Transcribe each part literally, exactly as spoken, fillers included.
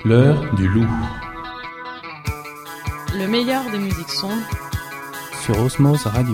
L'heure du loup. Le meilleur des musiques sombres sur Osmose Radio.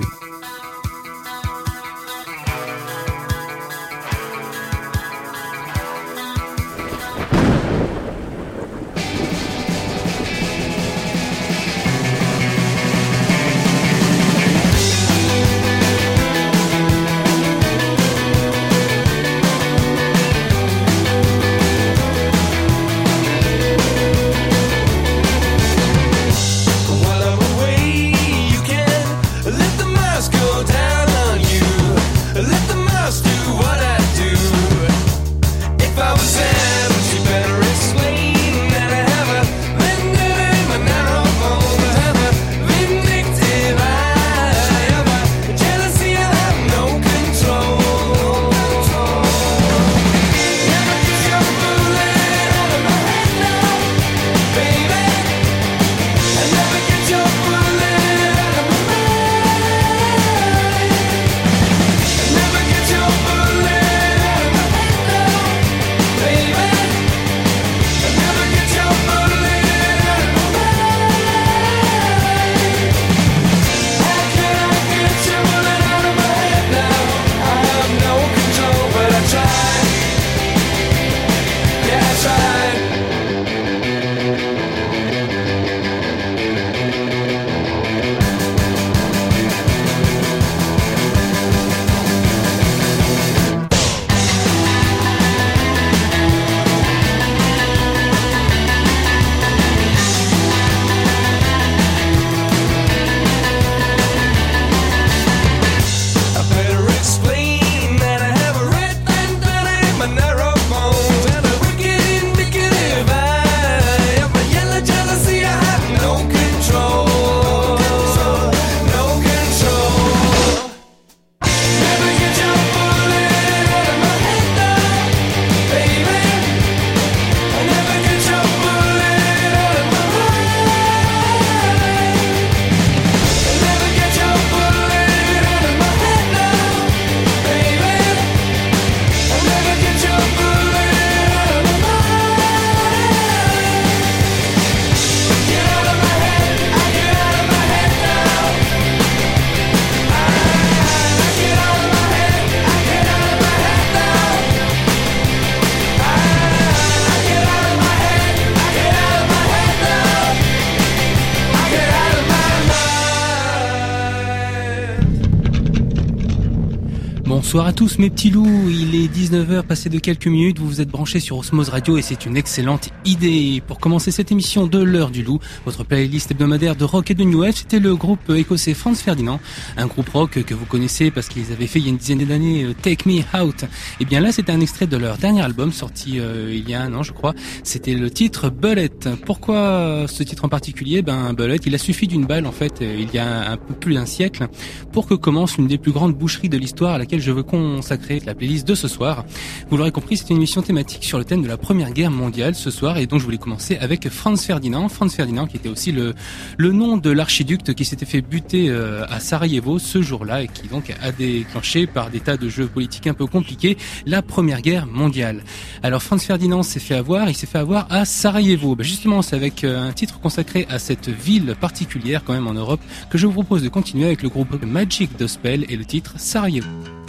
Bonsoir à tous mes petits loups, il est dix-neuf heures passé de quelques minutes, vous vous êtes branchés sur Osmose Radio et c'est une excellente idée. Pour commencer cette émission de l'heure du loup, votre playlist hebdomadaire de rock et de new wave, c'était le groupe écossais Franz Ferdinand, un groupe rock que vous connaissez parce qu'ils avaient fait il y a une dizaine d'années Take Me Out. Et bien là c'était un extrait de leur dernier album sorti euh, il y a un an je crois, c'était le titre Bullet. Pourquoi ce titre en particulier? Ben Bullet, il a suffi d'une balle en fait il y a un peu plus d'un siècle pour que commence une des plus grandes boucheries de l'histoire à laquelle je veux consacrer la playlist de ce soir. Vous l'aurez compris, c'est une émission thématique sur le thème de la Première Guerre mondiale ce soir et donc je voulais commencer avec Franz Ferdinand. Franz Ferdinand qui était aussi le, le nom de l'archiduc qui s'était fait buter euh, à Sarajevo ce jour-là et qui donc a déclenché par des tas de jeux politiques un peu compliqués la Première Guerre mondiale. Alors Franz Ferdinand s'est fait avoir, il s'est fait avoir à Sarajevo. Ben justement c'est avec euh, un titre consacré à cette ville particulière quand même en Europe que je vous propose de continuer avec le groupe Magic Gospel et le titre Sarajevo.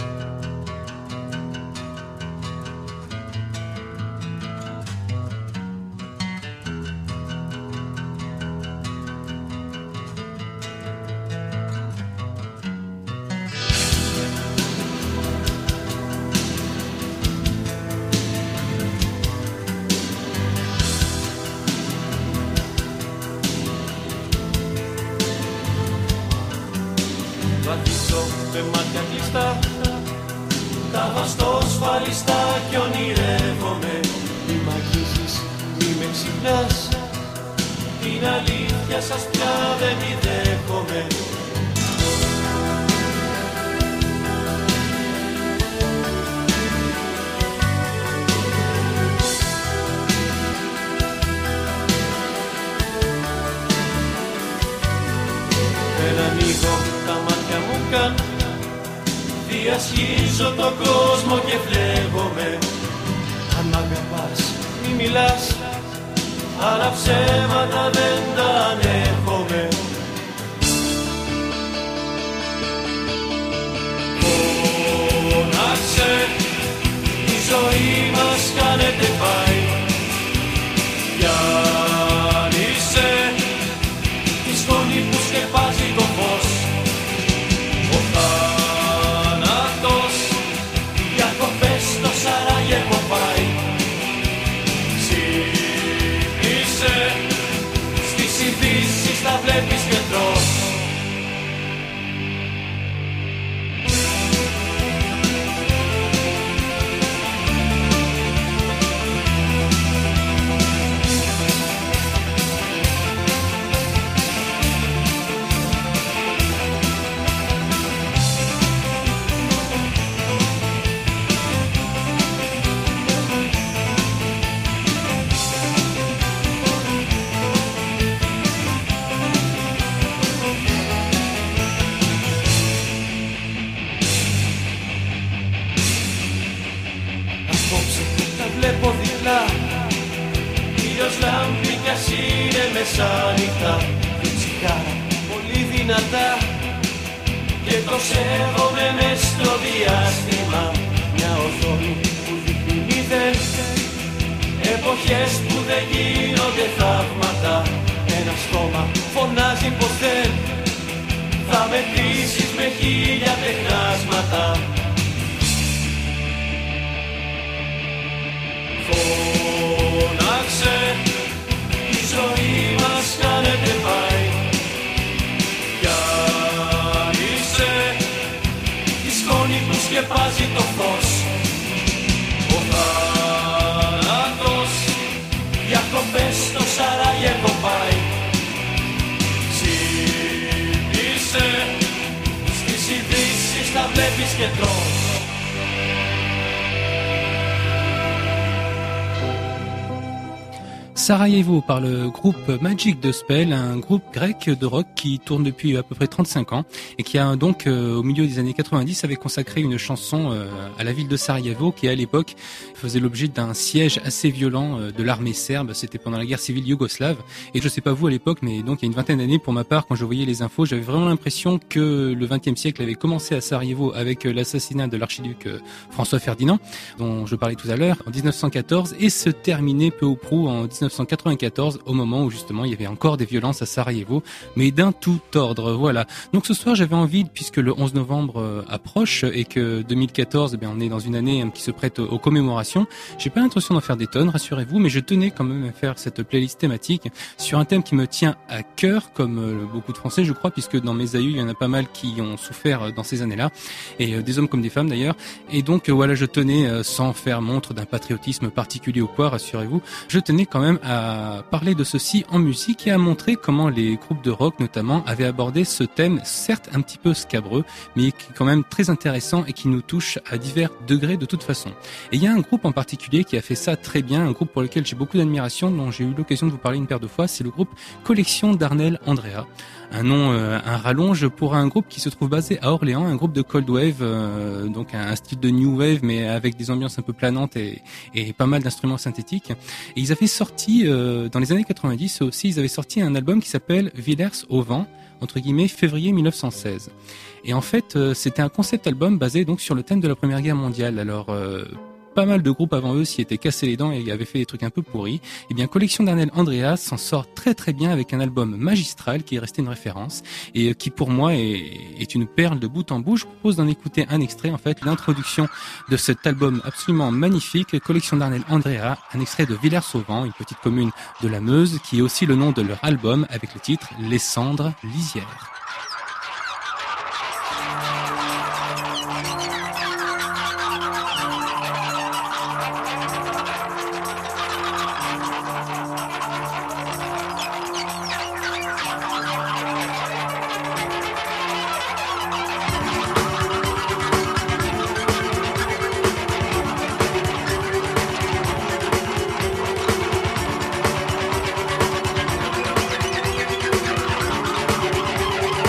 Διασχίζω τον κόσμο και βλέπομαι. Αν μ' αγαπάς μη μιλάς, αλλά ψέματα δεν τα ανέχομαι. Φώναξε, η ζωή μας κάνετε πάει. Διάλυσε τη σκόνη που σκεπάζει το φως. Ο θάνατος διακοπές στο Σαράγεβο πάει. Ξύπνησε, στις ειδήσεις τα βλέπεις και τρως. Ήλιος λάμπει κι ας είναι μεσάνυχτα. Τσιγάρα πολύ δυνατά και το σέβομαι μες στο διάστημα. Μια οθόνη που δείχνει μηδέν, εποχές που δεν γίνονται θαύματα. Ένα στόμα φωνάζει πως δεν θα μετρήσεις με χίλια τεχνάσματα. Φώναξε, η ζωή μας κάνετε πάει. Διάλυσε τη σκόνη που σκεπάζει το φως. Ο θάνατος διακοπές στο Σαράγεβο πάει. Ξύπνησε, στις ειδήσεις τα βλέπεις και τρως. Sarajevo par le groupe Magic de Spell, un groupe grec de rock qui tourne depuis à peu près trente-cinq ans et qui a donc euh, au milieu des années quatre-vingt-dix avait consacré une chanson euh, à la ville de Sarajevo qui à l'époque faisait l'objet d'un siège assez violent euh, de l'armée serbe. C'était pendant la guerre civile yougoslave et je sais pas vous à l'époque, mais donc il y a une vingtaine d'années pour ma part, quand je voyais les infos, j'avais vraiment l'impression que le vingtième siècle avait commencé à Sarajevo avec euh, l'assassinat de l'archiduc euh, François Ferdinand dont je parlais tout à l'heure en dix-neuf cent quatorze et se terminait peu ou prou en dix-neuf cent quatre-vingt-quatorze au moment où justement il y avait encore des violences à Sarajevo, mais d'un tout ordre. Voilà. Donc ce soir j'avais envie, puisque le onze novembre euh, approche et que deux mille quatorze, eh bien, on est dans une année hein, qui se prête aux, aux commémorations, j'ai pas l'intention d'en faire des tonnes, rassurez-vous, mais je tenais quand même à faire cette playlist thématique sur un thème qui me tient à cœur, comme euh, beaucoup de Français je crois, puisque dans mes aïeux il y en a pas mal qui ont souffert euh, dans ces années-là, et euh, des hommes comme des femmes d'ailleurs, et donc euh, voilà, je tenais, euh, sans faire montre d'un patriotisme particulier ou quoi, rassurez-vous, je tenais quand même à parler de ceci en musique et à montrer comment les groupes de rock notamment avaient abordé ce thème, certes un petit peu scabreux, mais qui est quand même très intéressant et qui nous touche à divers degrés de toute façon. Et il y a un groupe en particulier qui a fait ça très bien, un groupe pour lequel j'ai beaucoup d'admiration, dont j'ai eu l'occasion de vous parler une paire de fois, c'est le groupe Collection d'Arnel Andrea. Un nom, euh, un rallonge pour un groupe qui se trouve basé à Orléans, un groupe de cold wave, euh, donc un, un style de new wave, mais avec des ambiances un peu planantes et, et pas mal d'instruments synthétiques. Et ils avaient sorti, euh, dans les années quatre-vingt-dix aussi, ils avaient sorti un album qui s'appelle Villers au vent, entre guillemets, février mille neuf cent seize. Et en fait, euh, c'était un concept album basé donc sur le thème de la Première Guerre mondiale. Alors, euh, pas mal de groupes avant eux s'y étaient cassés les dents et avaient fait des trucs un peu pourris. Et bien, Collection d'Arnel Andrea s'en sort très très bien avec un album magistral qui est resté une référence et qui pour moi est, est une perle de bout en bout. Je vous propose d'en écouter un extrait, en fait, l'introduction de cet album absolument magnifique, Collection d'Arnel Andrea, un extrait de Villers-au-Vent, une petite commune de la Meuse, qui est aussi le nom de leur album avec le titre Les Cendres Lisières. Thank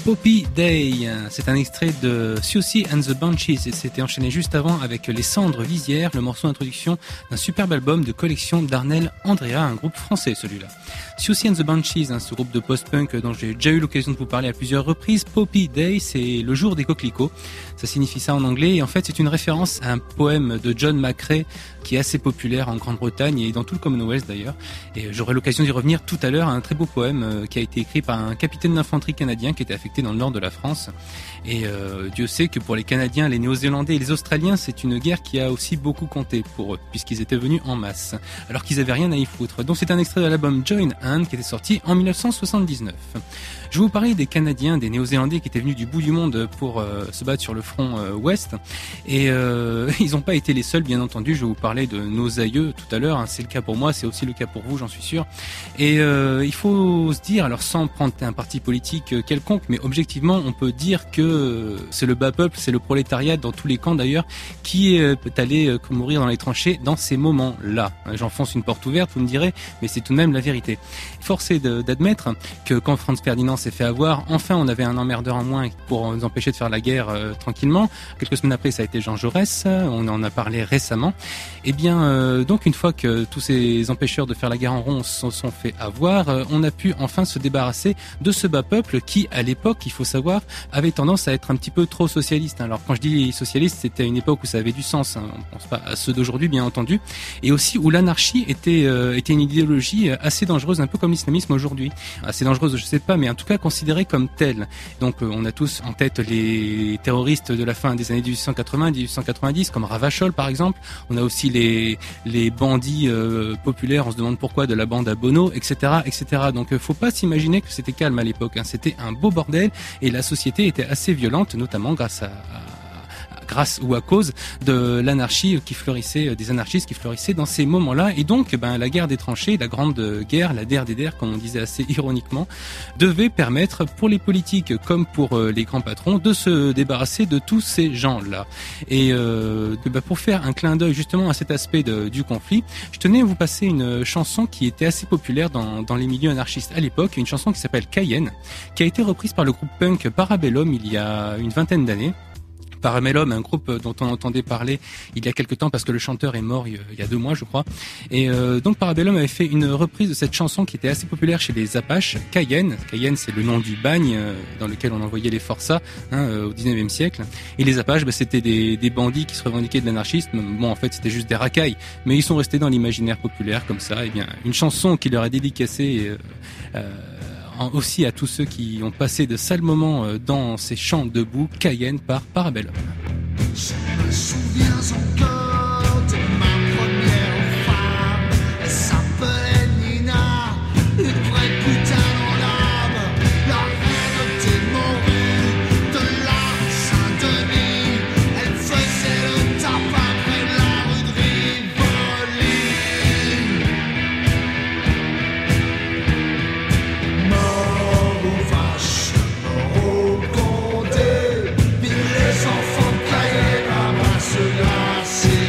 Poppy Day, c'est un extrait de Siouxsie and the Banshees et c'était enchaîné juste avant avec Les Cendres Visières, le morceau d'introduction d'un superbe album de collection d'Arnel Andrea, un groupe français celui-là. Siouxsie and the Banshees, hein, ce groupe de post-punk dont j'ai déjà eu l'occasion de vous parler à plusieurs reprises. Poppy Day, c'est le jour des coquelicots, ça signifie ça en anglais et en fait c'est une référence à un poème de John McCrae qui est assez populaire en Grande-Bretagne et dans tout le Commonwealth d'ailleurs. Et j'aurai l'occasion d'y revenir tout à l'heure, un très beau poème qui a été écrit par un capitaine d'infanterie canadien qui était affecté dans le nord de la France. Et euh, Dieu sait que pour les Canadiens, les Néo-Zélandais et les Australiens, c'est une guerre qui a aussi beaucoup compté pour eux, puisqu'ils étaient venus en masse, alors qu'ils avaient rien à y foutre. Donc c'est un extrait de l'album Join Hand qui était sorti en dix-neuf cent soixante-dix-neuf. Je vais vous parler des Canadiens, des Néo-Zélandais qui étaient venus du bout du monde pour euh, se battre sur le front euh, ouest. Et euh, ils n'ont pas été les seuls, bien entendu. Je vais vous parler de nos aïeux tout à l'heure. Hein. C'est le cas pour moi, c'est aussi le cas pour vous, j'en suis sûr. Et euh, il faut se dire, alors sans prendre un parti politique quelconque, mais objectivement, on peut dire que c'est le bas peuple, c'est le prolétariat dans tous les camps d'ailleurs, qui est allé mourir dans les tranchées dans ces moments-là. J'enfonce une porte ouverte, vous me direz, mais c'est tout de même la vérité. Force est d'admettre que quand Franz Ferdinand s'est fait avoir, enfin on avait un emmerdeur en moins pour nous empêcher de faire la guerre euh, tranquillement. Quelques semaines après, ça a été Jean Jaurès, on en a parlé récemment. Et bien, euh, donc une fois que tous ces empêcheurs de faire la guerre en rond se sont fait avoir, euh, on a pu enfin se débarrasser de ce bas peuple qui, à l'époque, il faut savoir, avait tendance à être un petit peu trop socialiste. Alors quand je dis socialiste, c'était à une époque où ça avait du sens, hein. On ne pense pas à ceux d'aujourd'hui, bien entendu, et aussi où l'anarchie était, euh, était une idéologie assez dangereuse, un peu comme l'islamisme aujourd'hui. Assez dangereuse, je sais pas, mais en tout cas considérée comme telle. Donc euh, on a tous en tête les terroristes de la fin des années dix-huit cent quatre-vingts dix-huit cent quatre-vingt-dix, comme Ravachol par exemple. On a aussi les, les bandits euh, populaires, on se demande pourquoi, de la bande à Bono, et cetera, et cetera. Donc euh, faut pas s'imaginer que c'était calme à l'époque, hein. C'était un beau bordel et la société était assez violente, notamment grâce à, à grâce ou à cause de l'anarchie qui fleurissait, des anarchistes qui fleurissaient dans ces moments-là. Et donc, ben, la guerre des tranchées, la grande guerre, la D R D D R, comme on disait assez ironiquement, devait permettre pour les politiques comme pour les grands patrons de se débarrasser de tous ces gens-là. Et euh, ben, pour faire un clin d'œil justement à cet aspect de, du conflit, je tenais à vous passer une chanson qui était assez populaire dans, dans les milieux anarchistes à l'époque, une chanson qui s'appelle Cayenne, qui a été reprise par le groupe punk Parabellum il y a une vingtaine d'années. Parabellum, un groupe dont on entendait parler il y a quelque temps parce que le chanteur est mort il y a deux mois, je crois. Et euh, donc Parabellum avait fait une reprise de cette chanson qui était assez populaire chez les Apaches, Cayenne. Cayenne, c'est le nom du bagne euh, dans lequel on envoyait les forçats hein, euh, au dix-neuvième siècle. Et les Apaches, bah, c'était des, des bandits qui se revendiquaient de l'anarchisme. Bon, en fait, c'était juste des racailles, mais ils sont restés dans l'imaginaire populaire comme ça. Et bien, une chanson qui leur a dédicacée. Euh, euh, aussi à tous ceux qui ont passé de sales moments dans ces champs de boue, Cayenne par Parabellum. Je me souviens encore de ma première femme. Elle s'appelait Nina, une vraie putain dans l'âme. La reine des morues de la Saint-Denis. Elle faisait le tapin près de la rue de Rivoli. Mort aux vaches, mort aux condés. Puis les enfants de Cayenne ramassent la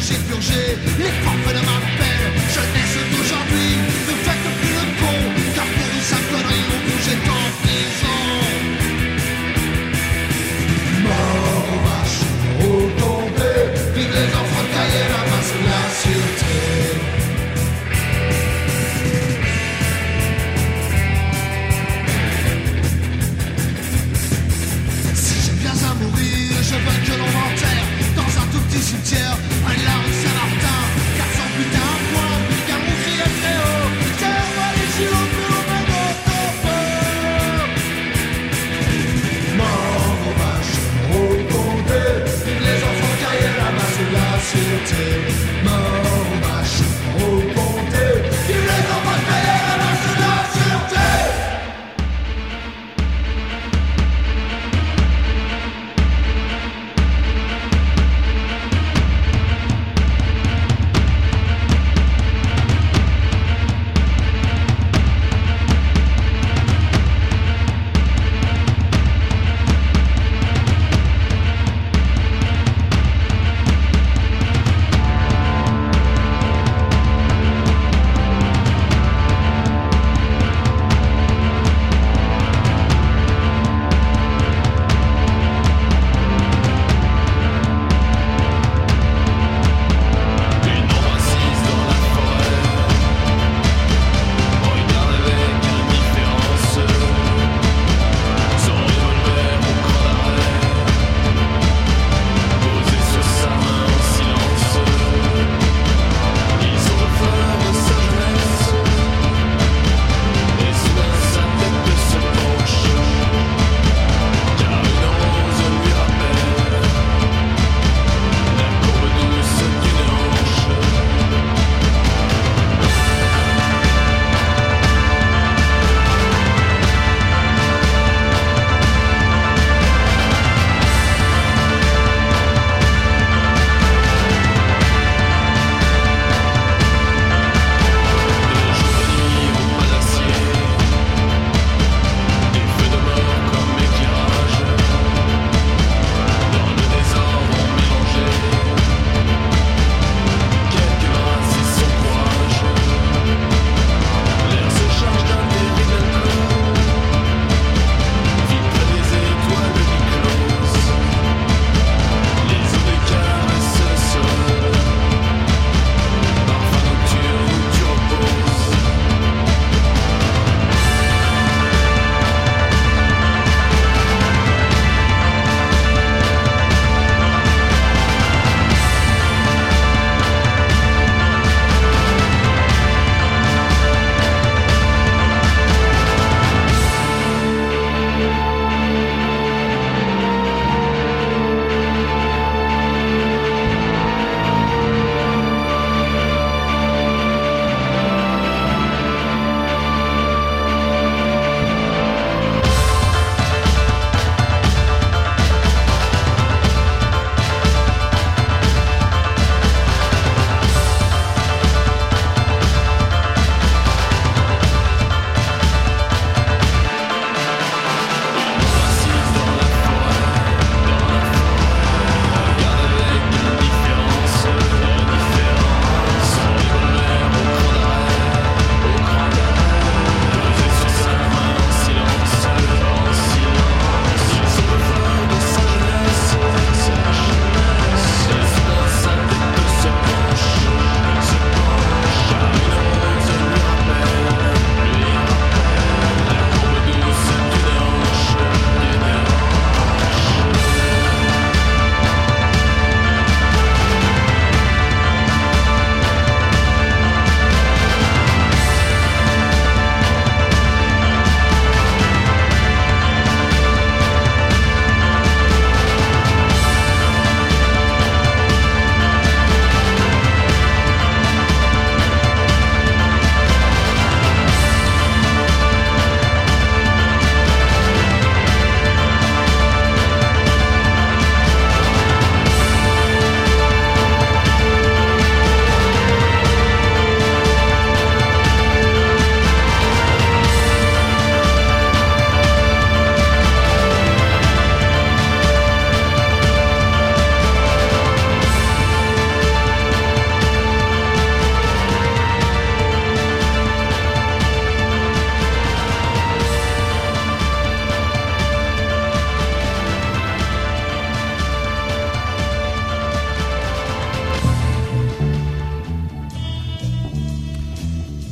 j'ai purgé les forfaits de ma peine. Jeunesse d'aujourd'hui, ne faites plus le con, car pour une simple connerie, on vous jette en prison. Mort aux vaches, retombées, vive les enfants caillés, la masse de la sûreté. Je veux que l'on m'enterre dans un tout petit cimetière à la rue Saint-Martin. Quatre cents putains à point, car mon cri est très haut. Terre-moi les kilos, plus on me donne. Mort aux vaches, retombées, vive les enfants caillés, la masse de la sûreté. Mort aux vaches, retombées, vive les enfants caillés, la masse de la sûreté.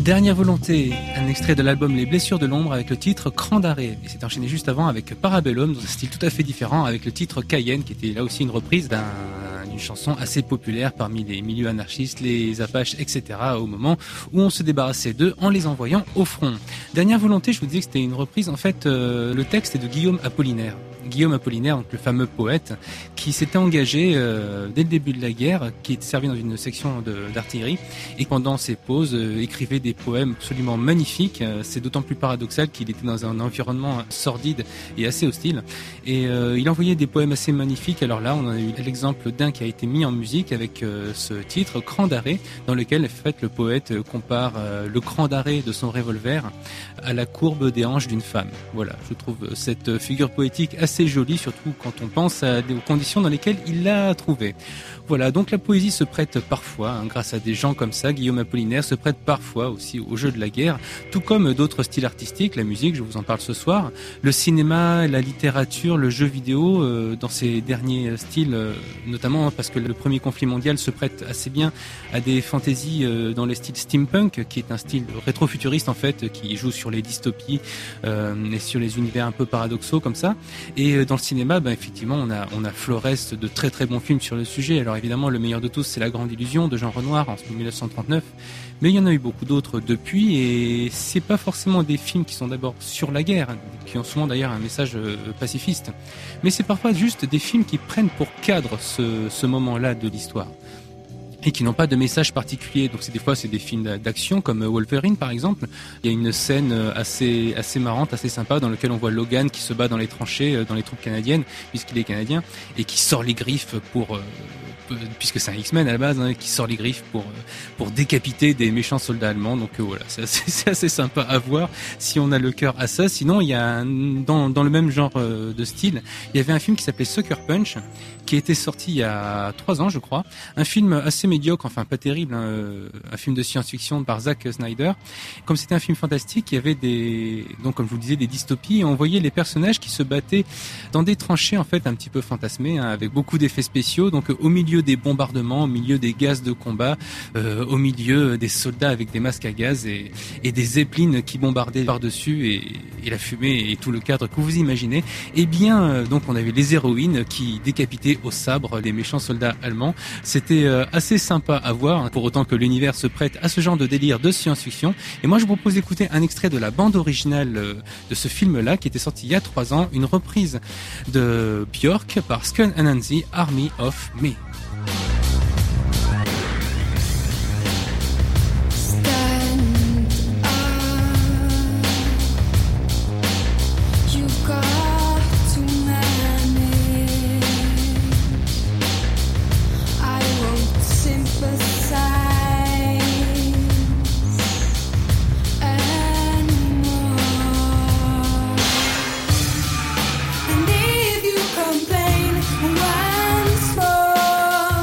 Dernière volonté, un extrait de l'album Les Blessures de l'ombre avec le titre Cran d'arrêt. Et c'est enchaîné juste avant avec Parabellum dans un style tout à fait différent avec le titre Cayenne qui était là aussi une reprise d'un, d'une chanson assez populaire parmi les milieux anarchistes, les Apaches, et cetera au moment où on se débarrassait d'eux en les envoyant au front. Dernière volonté, je vous disais que c'était une reprise, en fait euh, le texte est de Guillaume Apollinaire. Guillaume Apollinaire, donc le fameux poète, qui s'était engagé euh, dès le début de la guerre, qui était servi dans une section de, d'artillerie, et pendant ses pauses euh, écrivait des poèmes absolument magnifiques. Euh, c'est d'autant plus paradoxal qu'il était dans un environnement sordide et assez hostile. Et euh, il envoyait des poèmes assez magnifiques. Alors là, on a eu l'exemple d'un qui a été mis en musique avec euh, ce titre, Cran d'arrêt, dans lequel en fait, le poète compare euh, le cran d'arrêt de son revolver à la courbe des hanches d'une femme. Voilà, je trouve cette figure poétique assez C'est joli, surtout quand on pense à des, aux conditions dans lesquelles il l'a trouvé. Voilà, donc la poésie se prête parfois, hein, grâce à des gens comme ça, Guillaume Apollinaire se prête parfois aussi au jeu de la guerre, tout comme d'autres styles artistiques, la musique, je vous en parle ce soir, le cinéma, la littérature, le jeu vidéo, euh, dans ces derniers styles, euh, notamment parce que le premier conflit mondial se prête assez bien à des fantaisies euh, dans les styles steampunk, qui est un style rétro-futuriste en fait, qui joue sur les dystopies euh, et sur les univers un peu paradoxaux comme ça. Et Et dans le cinéma, ben effectivement, on a on a Flores de très très bons films sur le sujet. Alors évidemment, le meilleur de tous, c'est La Grande Illusion de Jean Renoir en dix-neuf cent trente-neuf. Mais il y en a eu beaucoup d'autres depuis, et c'est pas forcément des films qui sont d'abord sur la guerre, qui ont souvent d'ailleurs un message pacifiste. Mais c'est parfois juste des films qui prennent pour cadre ce ce moment-là de l'histoire. Et qui n'ont pas de message particulier. Donc c'est des fois c'est des films d'action comme Wolverine par exemple. Il y a une scène assez assez marrante, assez sympa dans laquelle on voit Logan qui se bat dans les tranchées dans les troupes canadiennes puisqu'il est canadien et qui sort les griffes pour euh, puisque c'est un X-Men à la base, hein, qui sort les griffes pour pour décapiter des méchants soldats allemands. Donc euh, voilà, c'est assez, c'est assez sympa à voir si on a le cœur à ça. Sinon, il y a un, dans dans le même genre euh, de style, il y avait un film qui s'appelait Sucker Punch, qui était sorti il y a trois ans, je crois. Un film assez médiocre, enfin pas terrible, hein, un film de science-fiction par Zack Snyder. Comme c'était un film fantastique, il y avait des, donc comme je vous le disais, des dystopies. Et on voyait les personnages qui se battaient dans des tranchées en fait un petit peu fantasmées, hein, avec beaucoup d'effets spéciaux. Donc au milieu des bombardements, au milieu des gaz de combat, euh, au milieu des soldats avec des masques à gaz et, et des zeppelins qui bombardaient par-dessus et, et la fumée et tout le cadre que vous imaginez. Et bien, euh, donc on avait les héroïnes qui décapitaient au sabre les méchants soldats allemands. C'était euh, assez sympa à voir, hein, pour autant que l'univers se prête à ce genre de délire de science-fiction. Et moi, je vous propose d'écouter un extrait de la bande originale euh, de ce film-là, qui était sorti il y a trois ans, une reprise de Björk par Skun Anansi, Army of Me. And if you complain once more,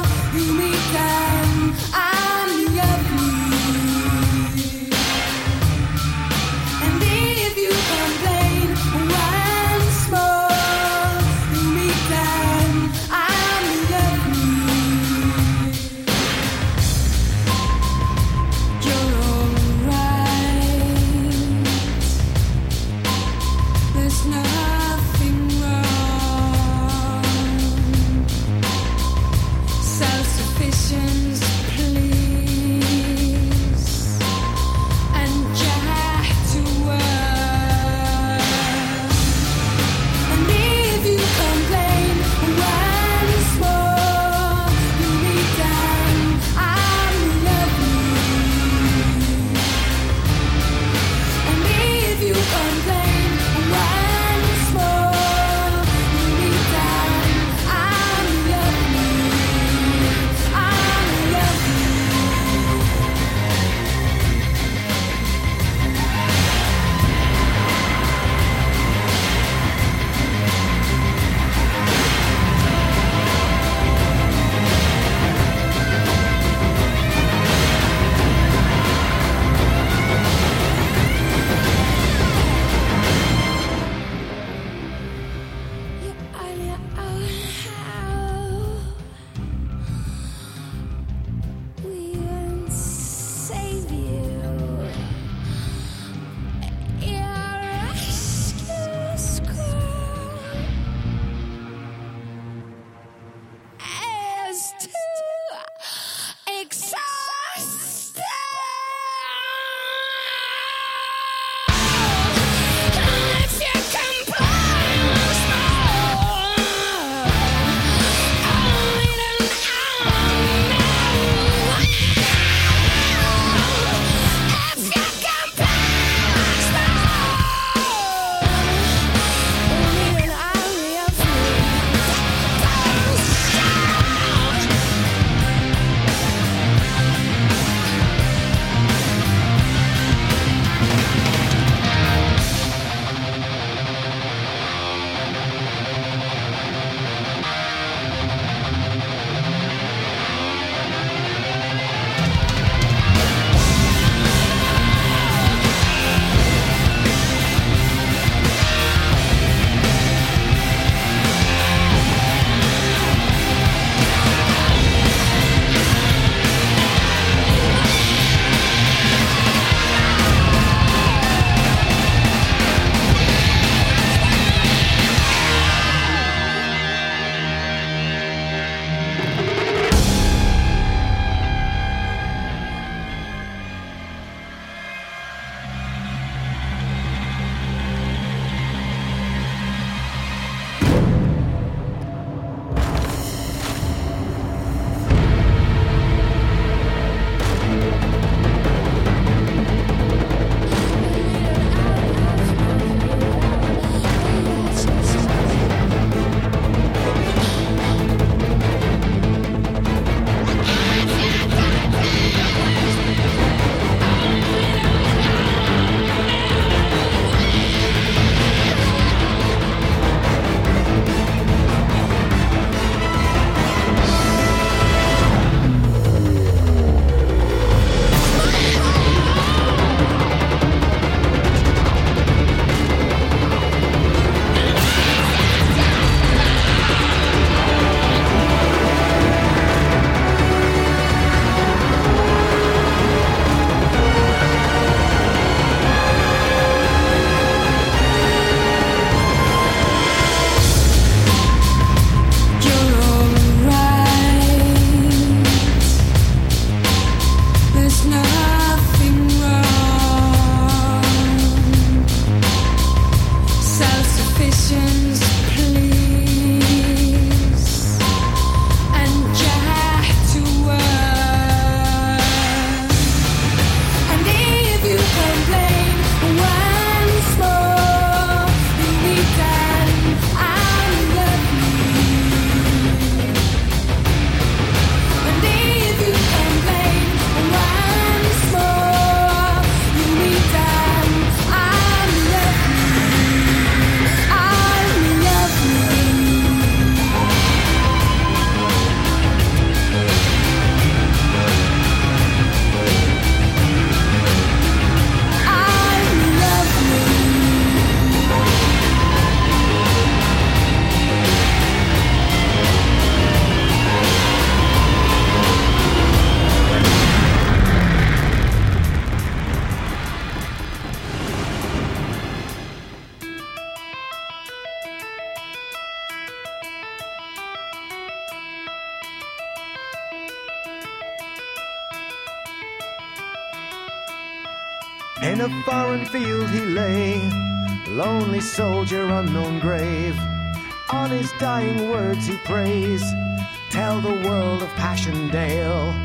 In a foreign field he lay, lonely soldier, unknown grave. On his dying words he prays, tell the world of Passchendaele.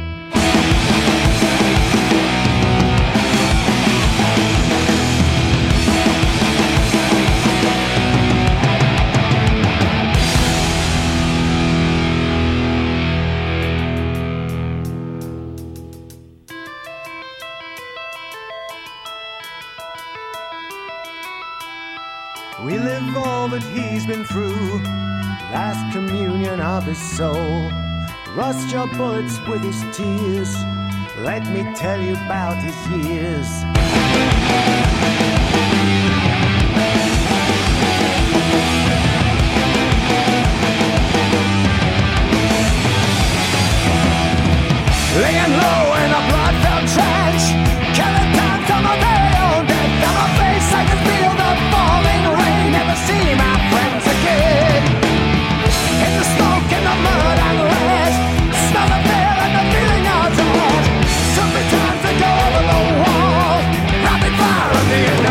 We live all that he's been through, last communion of his soul. Rust your bullets with his tears, let me tell you about his years. Laying low in a blood-filled trench, killing time till my very own death. On my face I can feel the falling rain, never see my friends again. In the smoke, in the mud and lead, smell the fear and the feeling of dread. Took me time to go over the wall, rapid fire of the end.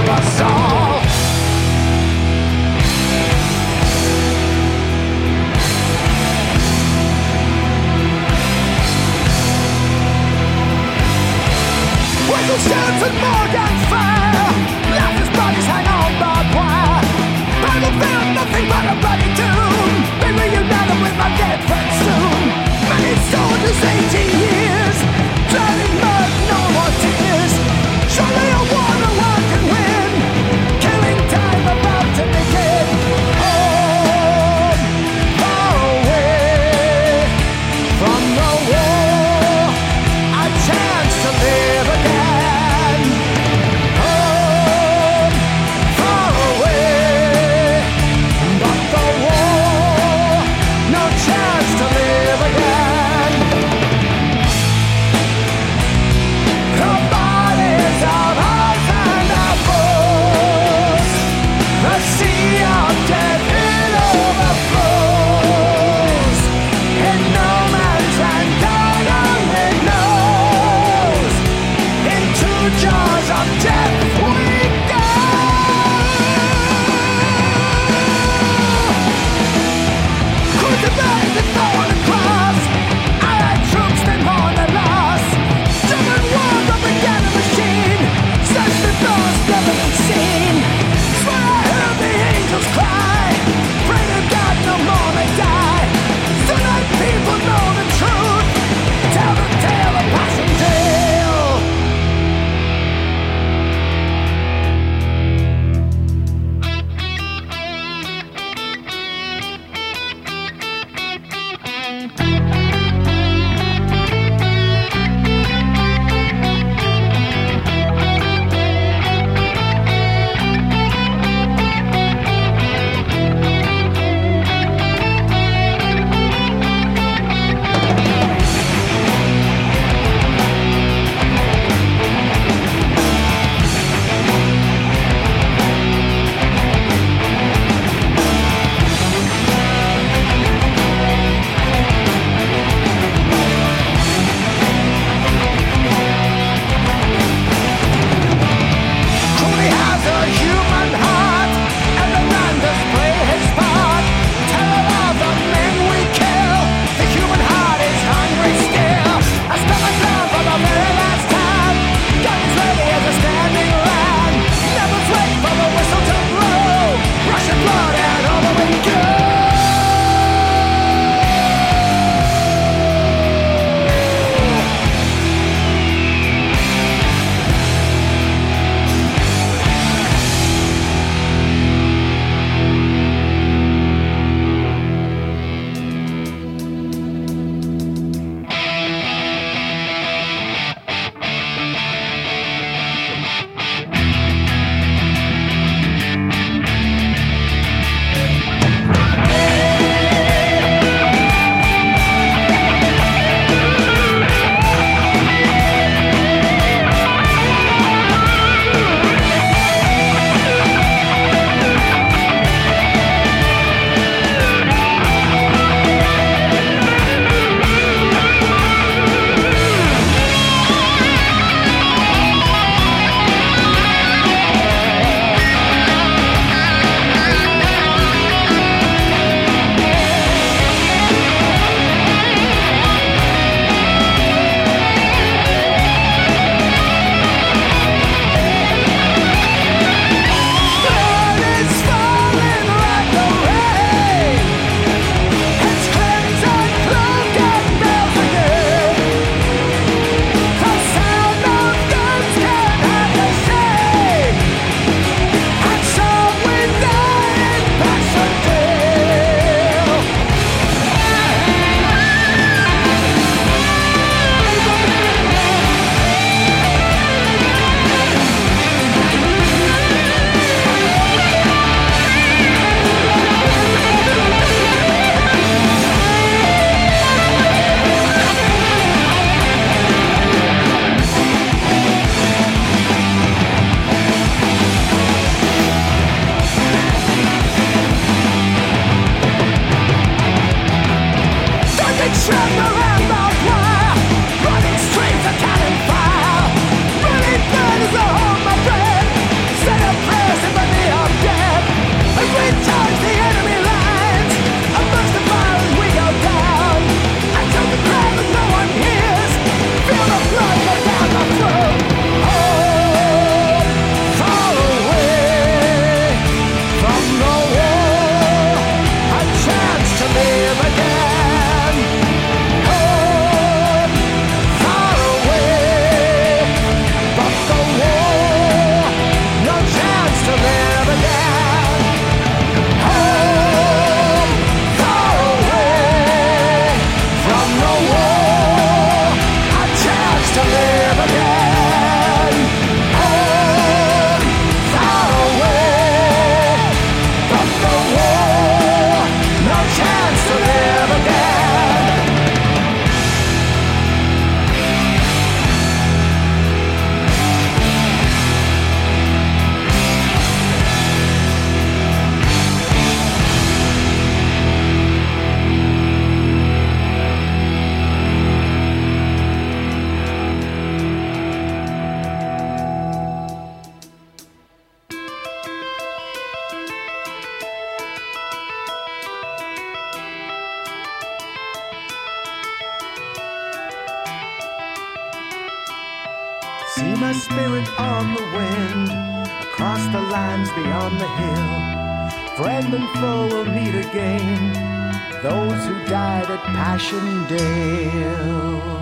See my spirit on the wind, across the lands beyond the hill. Friend and foe will meet again, those who died at Passchendaele.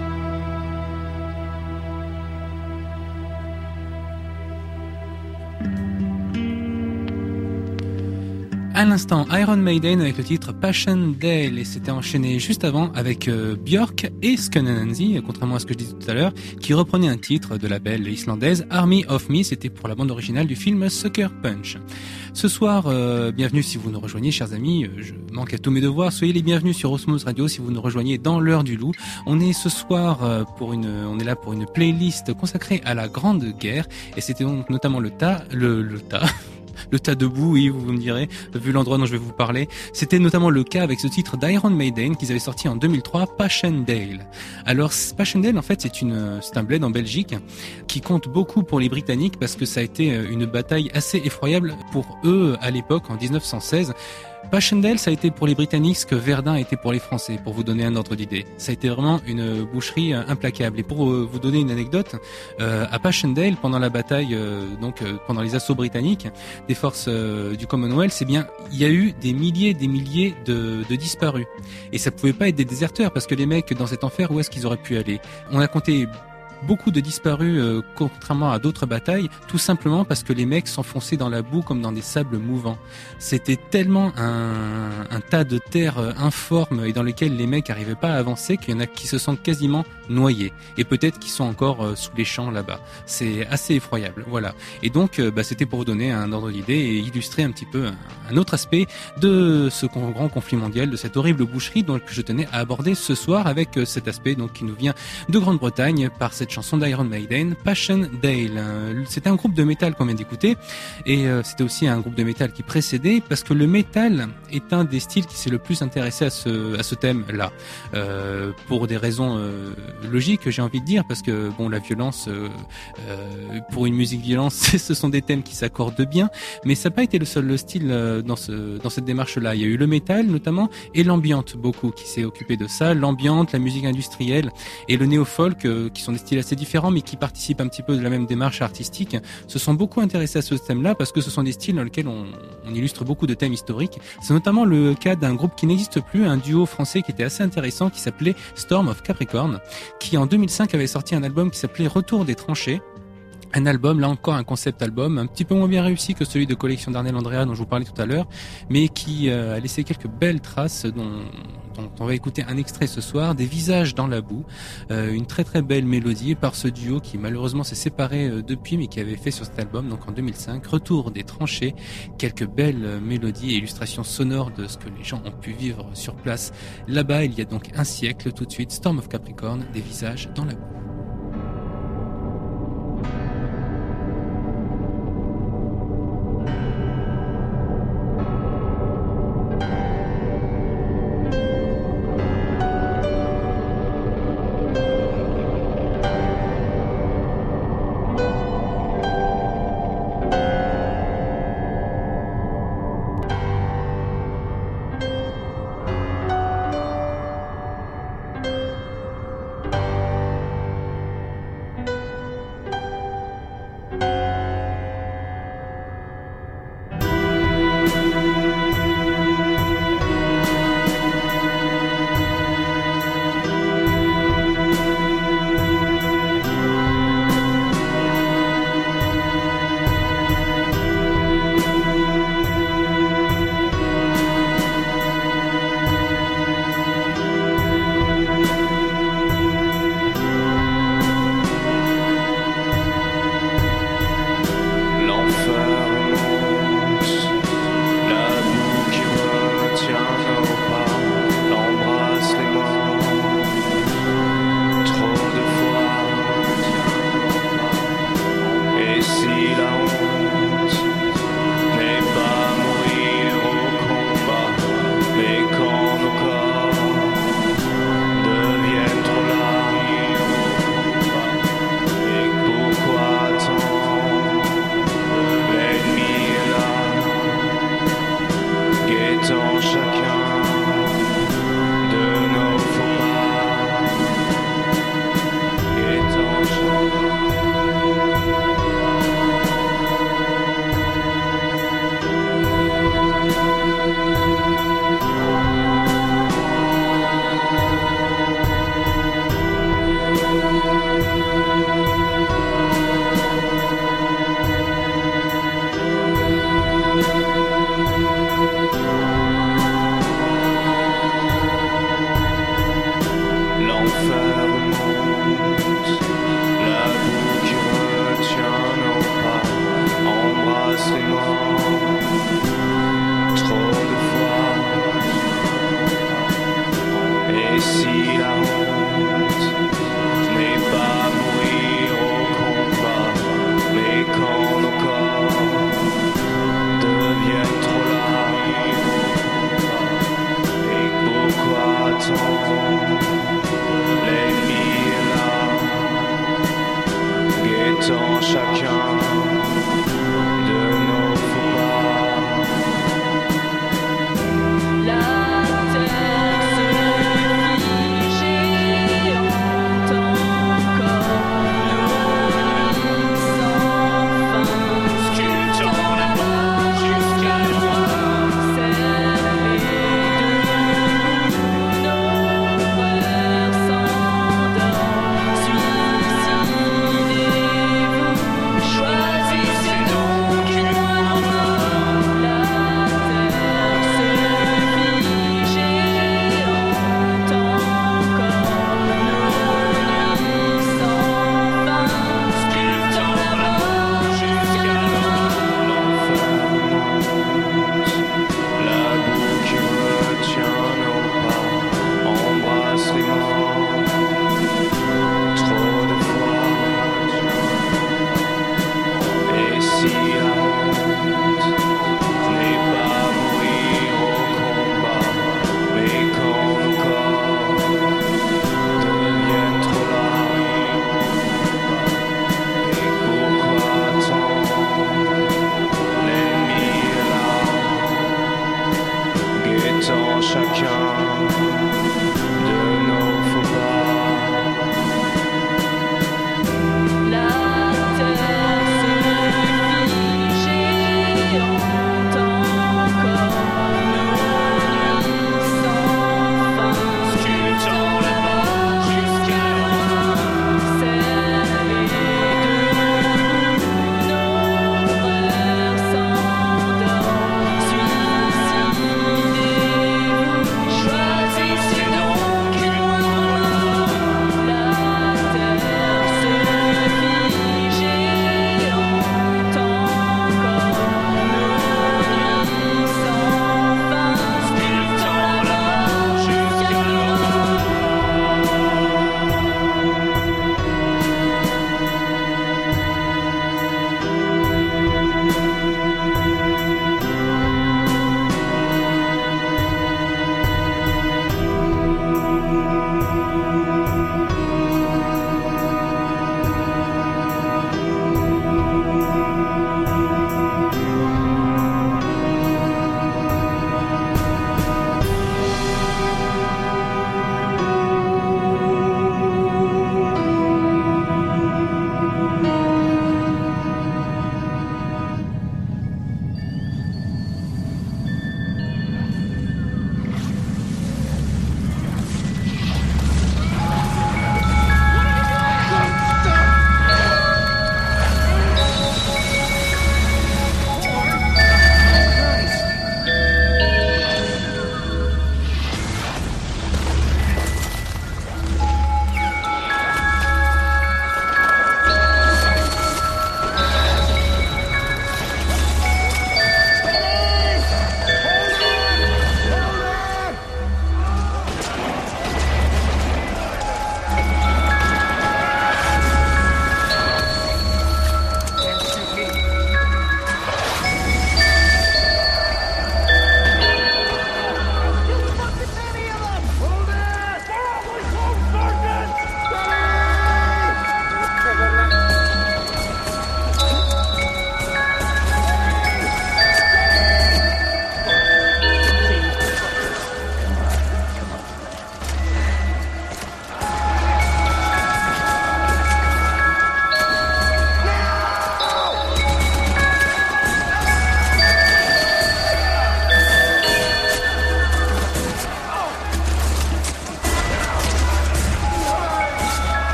À l'instant, Iron Maiden avec le titre Passchendaele, et c'était enchaîné juste avant avec euh, Björk et Skunanansi, contrairement à ce que je disais tout à l'heure, qui reprenait un titre de la belle islandaise Army of Me, c'était pour la bande originale du film Sucker Punch. Ce soir, euh, bienvenue si vous nous rejoignez, chers amis, euh, je manque à tous mes devoirs, soyez les bienvenus sur Osmose Radio si vous nous rejoignez dans l'heure du loup. On est ce soir euh, pour une, on est là pour une playlist consacrée à la Grande Guerre, et c'était donc notamment le tas, le, le tas... Le tas debout, oui, vous me direz, vu l'endroit dont je vais vous parler. C'était notamment le cas avec ce titre d'Iron Maiden qu'ils avaient sorti en deux mille trois, Passchendaele. Alors, Passchendaele, en fait, c'est une, c'est un bled en Belgique qui compte beaucoup pour les Britanniques parce que ça a été une bataille assez effroyable pour eux à l'époque, en dix-neuf cent seize. Passchendaele, ça a été pour les Britanniques ce que Verdun a été pour les Français, pour vous donner un ordre d'idée. Ça a été vraiment une boucherie implacable. Et pour vous donner une anecdote, euh, à Passchendaele, pendant la bataille, euh, donc euh, pendant les assauts britanniques des forces euh, du Commonwealth, c'est bien, il y a eu des milliers, des milliers de, de disparus. Et ça pouvait pas être des déserteurs parce que les mecs dans cet enfer, où est-ce qu'ils auraient pu aller? On a compté beaucoup de disparus, euh, contrairement à d'autres batailles, tout simplement parce que les mecs s'enfonçaient dans la boue comme dans des sables mouvants. C'était tellement un, un tas de terre euh, informe et dans lequel les mecs n'arrivaient pas à avancer qu'il y en a qui se sentent quasiment noyés. Et peut-être qu'ils sont encore euh, sous les champs là-bas. C'est assez effroyable, voilà. Et donc, euh, bah, c'était pour vous donner un ordre d'idée et illustrer un petit peu un, un autre aspect de ce grand conflit mondial, de cette horrible boucherie dont je tenais à aborder ce soir avec euh, cet aspect donc qui nous vient de Grande-Bretagne par cette chanson d'Iron Maiden, Passchendaele. C'était un groupe de métal qu'on vient d'écouter et euh, c'était aussi un groupe de métal qui précédait parce que le métal est un des styles qui s'est le plus intéressé à ce, à ce thème-là. Euh, pour des raisons euh, logiques, j'ai envie de dire, parce que bon, la violence, euh, euh, pour une musique violente, ce sont des thèmes qui s'accordent bien, mais ça n'a pas été le seul le style euh, dans, ce, dans cette démarche-là. Il y a eu le métal notamment et l'ambiante beaucoup qui s'est occupé de ça, l'ambiante, la musique industrielle et le néo-folk euh, qui sont des styles assez différents mais qui participent un petit peu de la même démarche artistique, se sont beaucoup intéressés à ce thème-là parce que ce sont des styles dans lesquels on, on illustre beaucoup de thèmes historiques. C'est notamment le cas d'un groupe qui n'existe plus, un duo français qui était assez intéressant qui s'appelait Storm of Capricorn, qui en deux mille cinq avait sorti un album qui s'appelait Retour des tranchées. Un album, là encore un concept album, un petit peu moins bien réussi que celui de Collection d'Arnel Andrea dont je vous parlais tout à l'heure, mais qui euh, a laissé quelques belles traces dont, dont on va écouter un extrait ce soir, Des visages dans la boue, euh, une très très belle mélodie par ce duo qui malheureusement s'est séparé euh, depuis mais qui avait fait sur cet album, donc en deux mille cinq, Retour des tranchées, quelques belles euh, mélodies et illustrations sonores de ce que les gens ont pu vivre sur place là-bas il y a donc un siècle. Tout de suite, Storm of Capricorn, Des visages dans la boue. Choisissez-nous,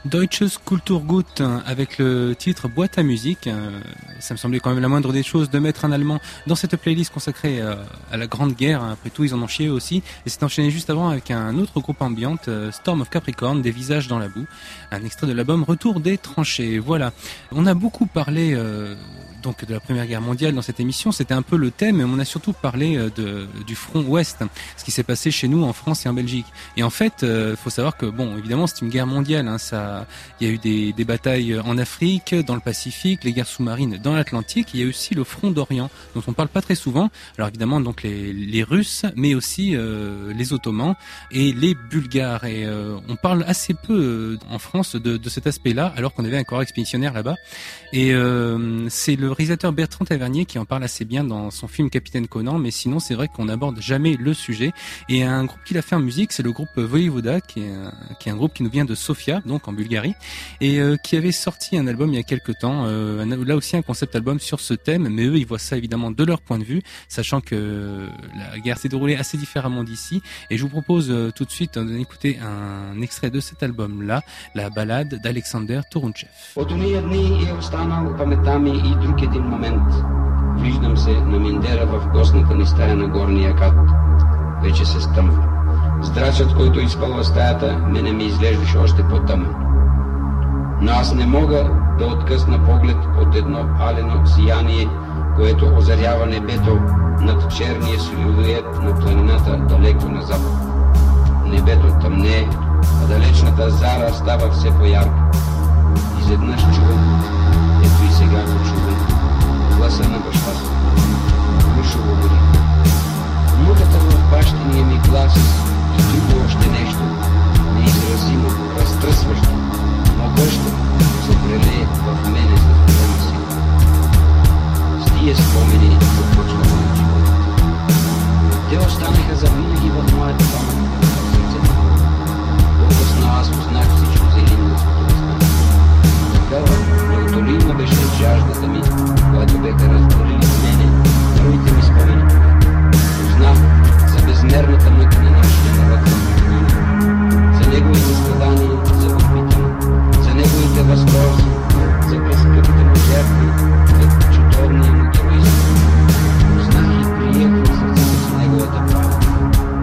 Deutsches Kulturgut avec le titre Boîte à musique. Ça me semblait quand même la moindre des choses de mettre un allemand dans cette playlist consacrée à la Grande Guerre. Après tout, ils en ont chié aussi. Et c'est enchaîné juste avant avec un autre groupe ambiante, Storm of Capricorn, Des visages dans la boue. Un extrait de l'album Retour des tranchées. Voilà. On a beaucoup parlé euh, donc de la Première Guerre mondiale dans cette émission. C'était un peu le thème, mais on a surtout parlé de, du front ouest, ce qui s'est passé chez nous en France et en Belgique. Et en fait, il euh, faut savoir que, bon, évidemment, c'est une guerre mondiale. Hein, ça, il y a eu des, des batailles en Afrique, dans le Pacifique, les guerres sous-marines dans l'Atlantique. Il y a aussi le front d'Orient, dont on parle pas très souvent. Alors évidemment, donc les, les Russes, mais aussi euh, les Ottomans et les Bulgares. Et euh, on parle assez peu euh, en France de, de cet aspect-là, alors qu'on avait un corps expéditionnaire là-bas. Et euh, c'est le réalisateur Bertrand Tavernier qui en parle assez bien dans son film Capitaine Conan. Mais sinon, c'est vrai qu'on n'aborde jamais le sujet. Et un groupe qui l'a fait en musique, c'est le groupe Voïvoda, qui est, un, qui est un groupe qui nous vient de Sofia, donc en Bulgarie, et euh, qui avait sorti un album il y a quelques temps, euh, là aussi un concept album sur ce thème, mais eux ils voient ça évidemment de leur point de vue, sachant que la guerre s'est déroulée assez différemment d'ici, et je vous propose euh, tout de suite d'écouter un extrait de cet album-là, la ballade d'Alexander Torunchev. От уния дни е останал в паметта ми и друг един момент. Виждам се на миндера в гостната ни стая на горния кат. Вече се стъмва. Здрачът, който изпълва стаята, мене ми изглеждаше още по-тъмен. Но аз не мога да откъсна поглед от едно алено сияние, което озарява небето над черния силует на планината далеко на запад. Небето тъмнее, а далечната зара става все по-ярка. Изведнъж чувам, ето и сега го чувам, гласа на баща си. Рушово гори. Муката в бащиния ми глас и друго още нещо, неизразимо, разтръсващо, могъщо, се прелее в мене с голяма сила. С тия спомени започва моят живот. Те останаха завинаги в моята памет, в сърцето. По-късно аз узнах всичко за Илинденското въстание. Такава неутолима беше жаждата ми, когато беха разборили с мене другите ми спомени. Узнах за безмерната мъка на нашия народ в Македония, за неговите страдания, за опита му, за неговите възторзи, за прескъпите му жертви, за чудовния му героизъм. Узнах и приех в сърцето си неговата правда.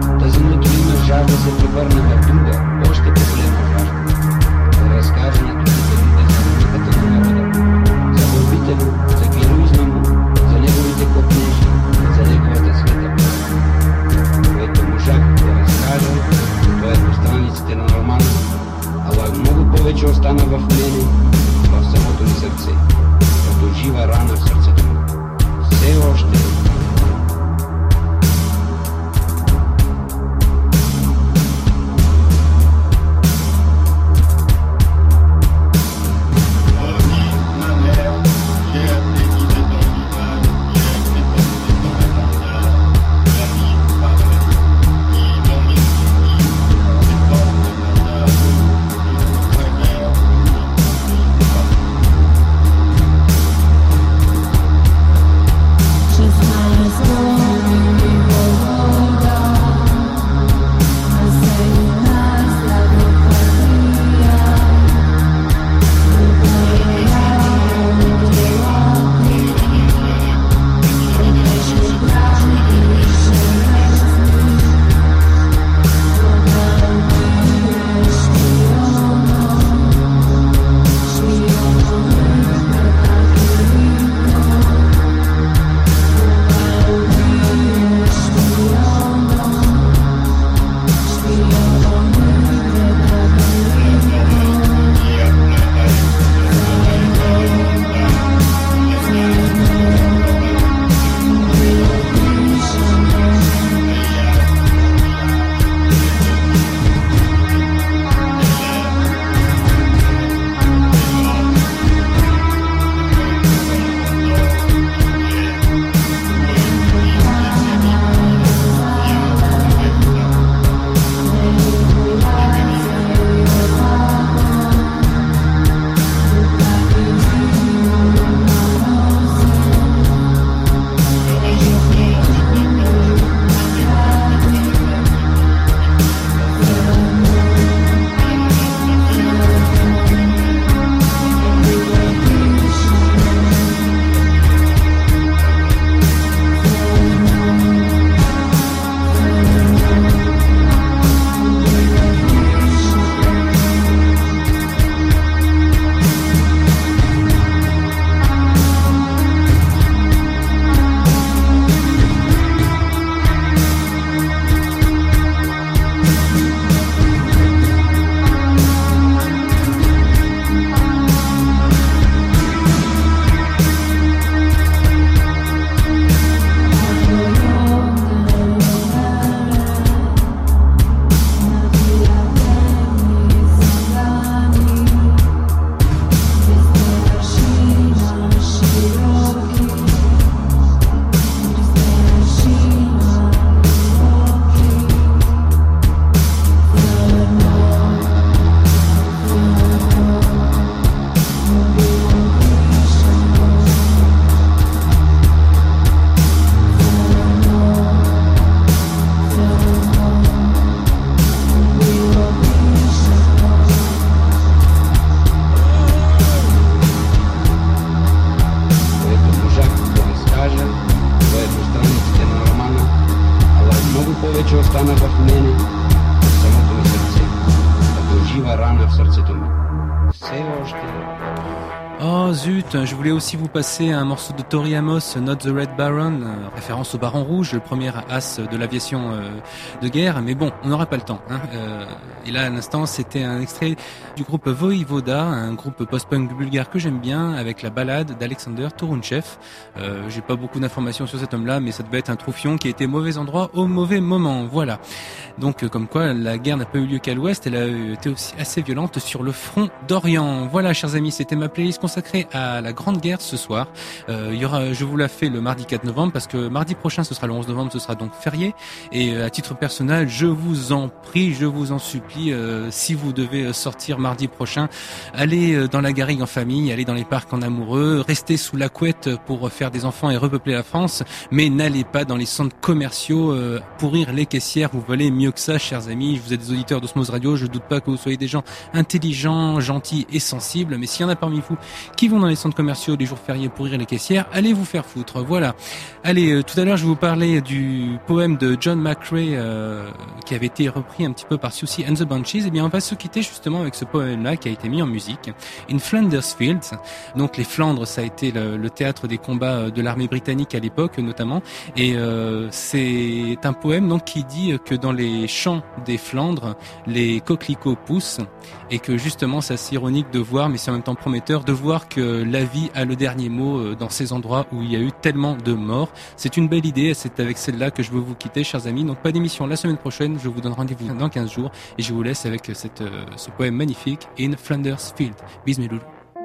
sve ce ostane v mene, samo to mi srce, tako živa rana v srce to mi. Vse ošte. Oh zut, je voulais aussi vous passer un morceau de Tori Amos, Not the Red Baron, euh, référence au Baron Rouge, le premier as de l'aviation euh, de guerre, mais bon, on n'aura pas le temps. Hein. Euh, et là, à l'instant, c'était un extrait du groupe Voivoda, un groupe post-punk bulgare que j'aime bien, avec la ballade d'Alexander Tourunchev. Euh, j'ai pas beaucoup d'informations sur cet homme-là, mais ça devait être un troufion qui a été au mauvais endroit au mauvais moment, voilà. Donc, euh, comme quoi, la guerre n'a pas eu lieu qu'à l'ouest, elle a été aussi assez violente sur le front d'Orient. Voilà, chers amis, c'était ma playlist consacrée à la Grande Guerre ce soir. Euh, il y aura, je vous la fais le mardi quatre novembre parce que mardi prochain ce sera le onze novembre, ce sera donc férié. Et euh, à titre personnel, je vous en prie, je vous en supplie, euh, si vous devez sortir mardi prochain, allez euh, dans la garrigue en famille, allez dans les parcs en amoureux, restez sous la couette pour faire des enfants et repeupler la France, mais n'allez pas dans les centres commerciaux euh, pourrir les caissières. Vous valez mieux que ça, chers amis. Vous êtes des auditeurs d'Osmose Radio, je doute pas que vous soyez des gens intelligents, gentils et sensibles, mais s'il y en a parmi vous qui vont dans les centres commerciaux les jours fériés pourrir les caissières, allez vous faire foutre. Voilà. Allez, euh, tout à l'heure je vous parlais du poème de John McCrae euh, qui avait été repris un petit peu par Siouxsie and the Banshees. Eh bien, on va se quitter justement avec ce poème-là qui a été mis en musique. In Flanders Fields. Donc les Flandres, ça a été le, le théâtre des combats de l'armée britannique à l'époque notamment. Et euh, c'est un poème donc qui dit que dans les champs des Flandres, les coquelicots poussent et que justement c'est assez ironique de voir, mais c'est en même temps prometteur de voir que la vie a le dernier mot dans ces endroits où il y a eu tellement de morts. C'est une belle idée et c'est avec celle-là que je veux vous quitter, chers amis. Donc pas d'émission la semaine prochaine, je vous donne rendez-vous dans quinze jours et je vous laisse avec cette, ce poème magnifique, In Flanders Field. Bis mes loulous.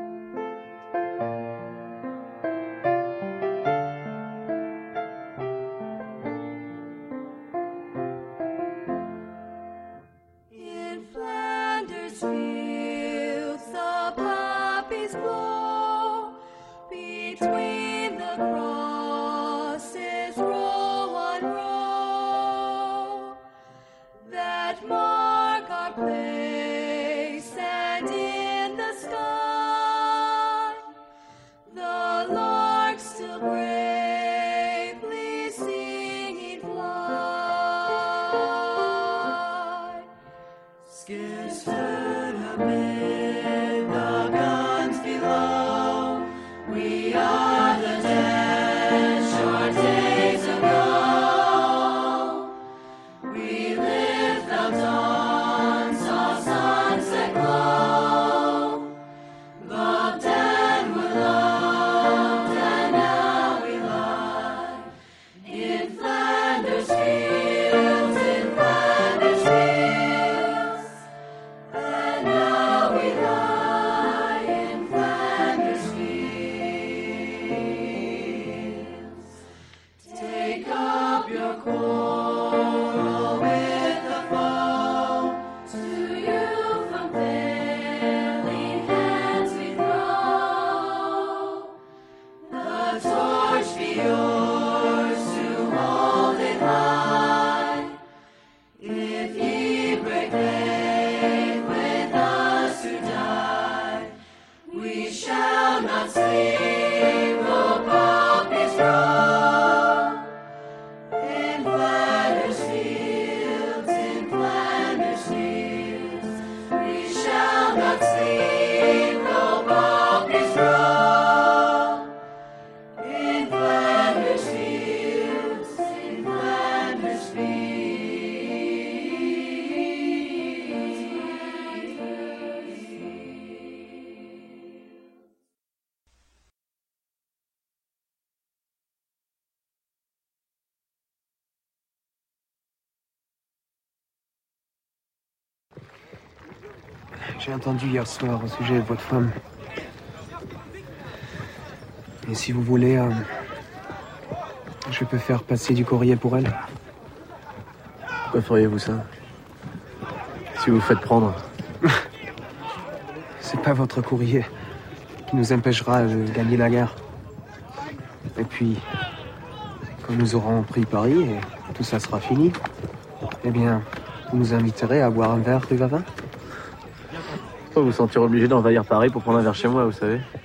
J'ai entendu hier soir au sujet de votre femme. Et si vous voulez, euh, je peux faire passer du courrier pour elle. Pourquoi feriez-vous ça? Si vous vous faites prendre. C'est pas votre courrier qui nous empêchera de gagner la guerre. Et puis, quand nous aurons pris Paris et tout ça sera fini, eh bien, vous nous inviterez à boire un verre rue Vavin. Faut vous sentir obligé d'envahir Paris pour prendre un verre chez moi, vous savez.